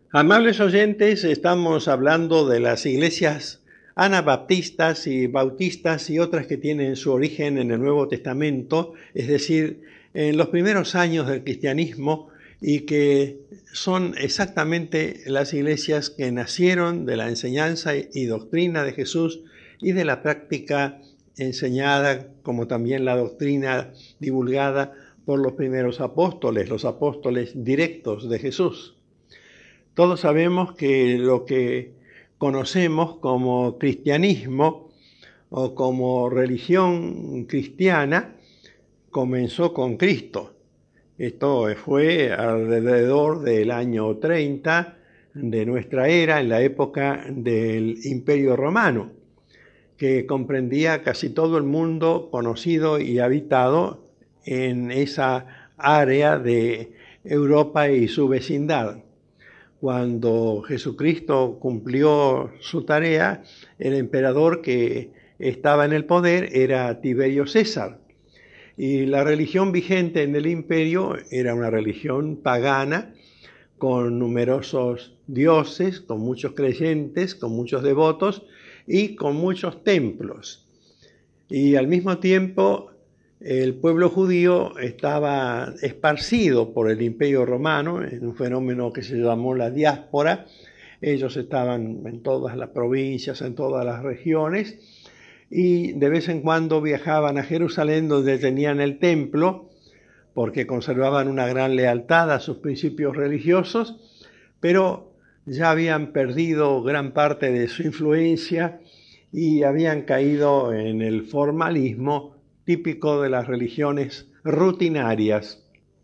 Amables oyentes, estamos hablando de las iglesias anabaptistas y bautistas y otras que tienen su origen en el Nuevo Testamento, es decir, en los primeros años del cristianismo, y que son exactamente las iglesias que nacieron de la enseñanza y doctrina de Jesús y de la práctica enseñada, como también la doctrina divulgada por los primeros apóstoles, los apóstoles directos de Jesús. Todos sabemos que lo que conocemos como cristianismo o como religión cristiana comenzó con Cristo. Esto fue alrededor del año 30 de nuestra era, en la época del Imperio Romano, que comprendía casi todo el mundo conocido y habitado en esa área de Europa y su vecindad. Cuando Jesucristo cumplió su tarea, el emperador que estaba en el poder era Tiberio César. Y la religión vigente en el imperio era una religión pagana, con numerosos dioses, con muchos creyentes, con muchos devotos y con muchos templos. Y al mismo tiempo el pueblo judío estaba esparcido por el Imperio Romano en un fenómeno que se llamó la diáspora. Ellos estaban en todas las provincias, en todas las regiones, y de vez en cuando viajaban a Jerusalén, donde tenían el templo, porque conservaban una gran lealtad a sus principios religiosos, pero ya habían perdido gran parte de su influencia y habían caído en el formalismo típico de las religiones rutinarias.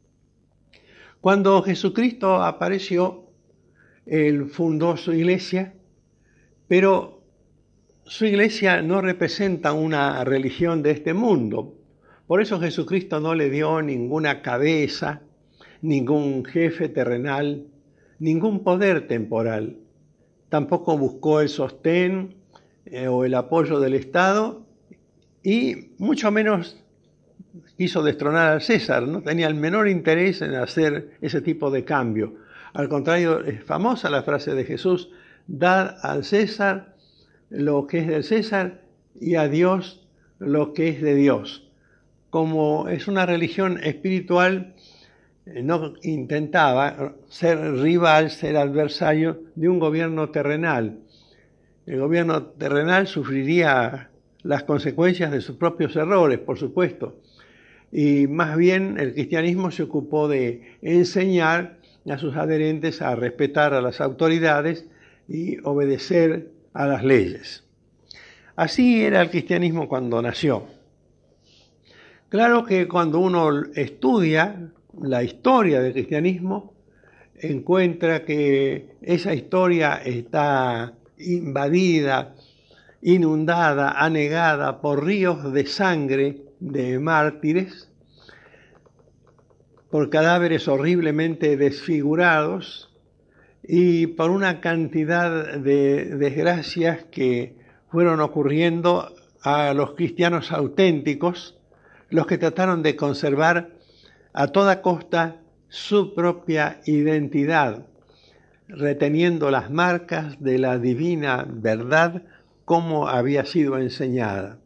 Cuando Jesucristo apareció, Él fundó su iglesia, pero su iglesia no representa una religión de este mundo. Por eso Jesucristo no le dio ninguna cabeza, ningún jefe terrenal, ningún poder temporal. Tampoco buscó el sostén o el apoyo del Estado, y mucho menos quiso destronar al César. No tenía el menor interés en hacer ese tipo de cambio. Al contrario, es famosa la frase de Jesús: dad al César lo que es del César y a Dios lo que es de Dios. Como es una religión espiritual, no intentaba ser rival, ser adversario de un gobierno terrenal. El gobierno terrenal sufriría las consecuencias de sus propios errores, por supuesto. Y más bien el cristianismo se ocupó de enseñar a sus adherentes a respetar a las autoridades y obedecer a las leyes. Así era el cristianismo cuando nació. Claro que cuando uno estudia la historia del cristianismo, encuentra que esa historia está invadida, inundada, anegada por ríos de sangre de mártires, por cadáveres horriblemente desfigurados y por una cantidad de desgracias que fueron ocurriendo a los cristianos auténticos, los que trataron de conservar a toda costa su propia identidad, reteniendo las marcas de la divina verdad como había sido enseñada.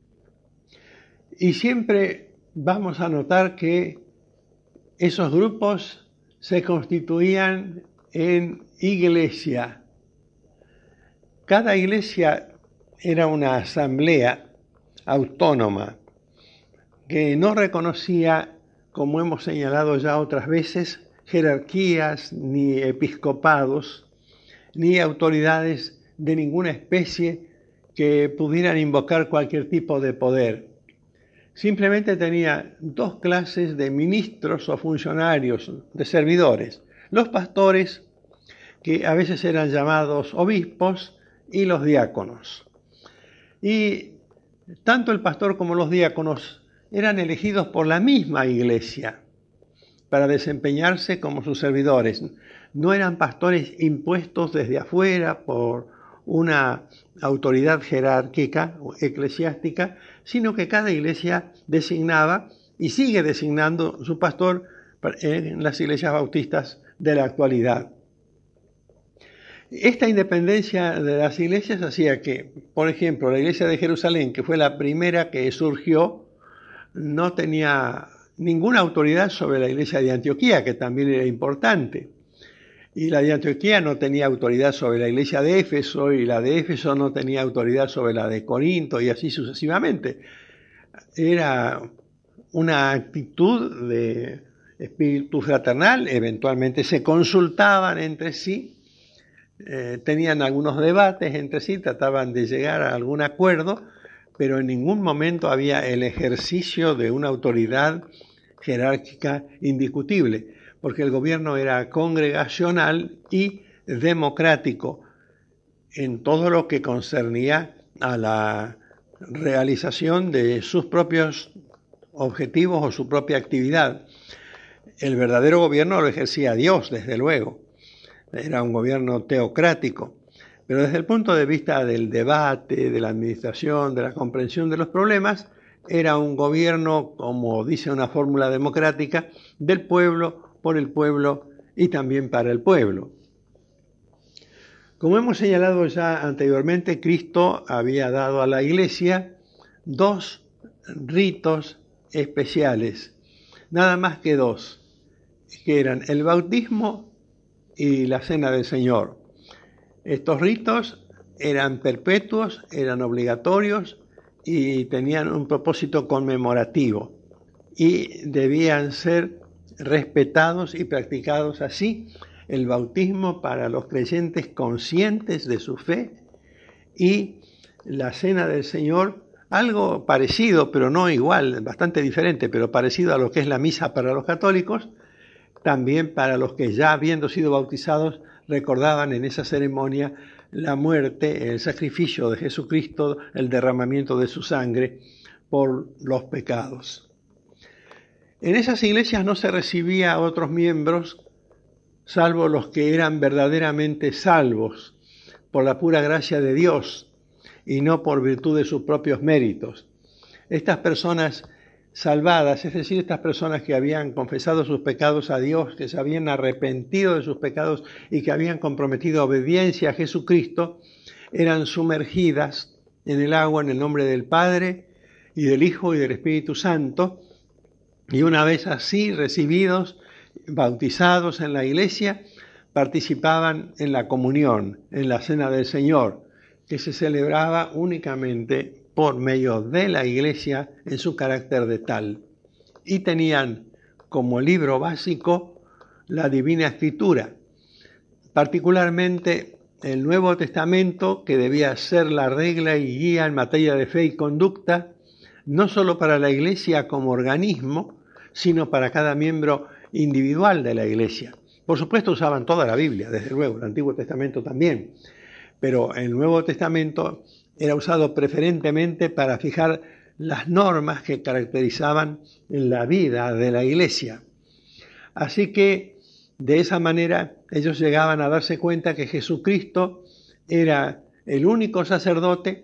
Y siempre vamos a notar que esos grupos se constituían en iglesia. Cada iglesia era una asamblea autónoma que no reconocía, como hemos señalado ya otras veces, jerarquías ni episcopados ni autoridades de ninguna especie que pudieran invocar cualquier tipo de poder. Simplemente tenía dos clases de ministros o funcionarios, de servidores: los pastores, que a veces eran llamados obispos, y los diáconos. Y tanto el pastor como los diáconos eran elegidos por la misma iglesia para desempeñarse como sus servidores. No eran pastores impuestos desde afuera por una autoridad jerárquica o eclesiástica, sino que cada iglesia designaba y sigue designando su pastor en las iglesias bautistas de la actualidad. Esta independencia de las iglesias hacía que, por ejemplo, la iglesia de Jerusalén, que fue la primera que surgió, no tenía ninguna autoridad sobre la iglesia de Antioquía, que también era importante. Y la de Antioquía no tenía autoridad sobre la iglesia de Éfeso, y la de Éfeso no tenía autoridad sobre la de Corinto, y así sucesivamente. Era una actitud de espíritu fraternal, eventualmente se consultaban entre sí, tenían algunos debates entre sí, trataban de llegar a algún acuerdo, pero en ningún momento había el ejercicio de una autoridad jerárquica indiscutible, porque el gobierno era congregacional y democrático en todo lo que concernía a la realización de sus propios objetivos o su propia actividad. El verdadero gobierno lo ejercía Dios, desde luego. Era un gobierno teocrático. Pero desde el punto de vista del debate, de la administración, de la comprensión de los problemas, era un gobierno, como dice una fórmula democrática, del pueblo, por el pueblo y también para el pueblo. Como hemos señalado ya anteriormente, Cristo había dado a la Iglesia 2 ritos especiales, nada más que 2, que eran el bautismo y la cena del Señor. Estos ritos eran perpetuos, eran obligatorios y tenían un propósito conmemorativo y debían ser respetados y practicados así. El bautismo para los creyentes conscientes de su fe y la cena del Señor, algo parecido, pero no igual, bastante diferente, pero parecido a lo que es la misa para los católicos, también para los que ya habiendo sido bautizados recordaban en esa ceremonia la muerte, el sacrificio de Jesucristo, el derramamiento de su sangre por los pecados. En esas iglesias no se recibía a otros miembros, salvo los que eran verdaderamente salvos por la pura gracia de Dios y no por virtud de sus propios méritos. Estas personas salvadas, es decir, estas personas que habían confesado sus pecados a Dios, que se habían arrepentido de sus pecados y que habían comprometido obediencia a Jesucristo, eran sumergidas en el agua en el nombre del Padre y del Hijo y del Espíritu Santo, y una vez así recibidos, bautizados en la iglesia, participaban en la comunión, en la cena del Señor, que se celebraba únicamente por medio de la iglesia en su carácter de tal. Y tenían como libro básico la Divina Escritura, particularmente el Nuevo Testamento, que debía ser la regla y guía en materia de fe y conducta, no solo para la iglesia como organismo, sino para cada miembro individual de la iglesia. Por supuesto usaban toda la Biblia, desde luego, el Antiguo Testamento también, pero el Nuevo Testamento era usado preferentemente para fijar las normas que caracterizaban la vida de la iglesia. Así que de esa manera ellos llegaban a darse cuenta que Jesucristo era el único sacerdote,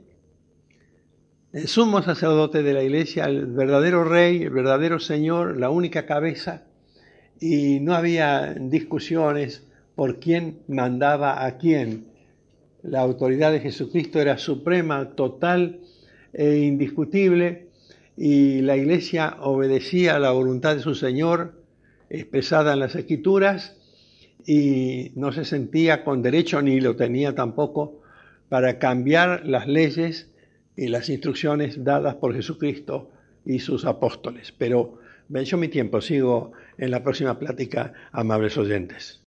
el sumo sacerdote de la iglesia, el verdadero rey, el verdadero señor, la única cabeza, y no había discusiones por quién mandaba a quién. La autoridad de Jesucristo era suprema, total e indiscutible, y la iglesia obedecía a la voluntad de su Señor, expresada en las Escrituras, y no se sentía con derecho, ni lo tenía tampoco, para cambiar las leyes y las instrucciones dadas por Jesucristo y sus apóstoles. Pero venció mi tiempo, sigo en la próxima plática, amables oyentes.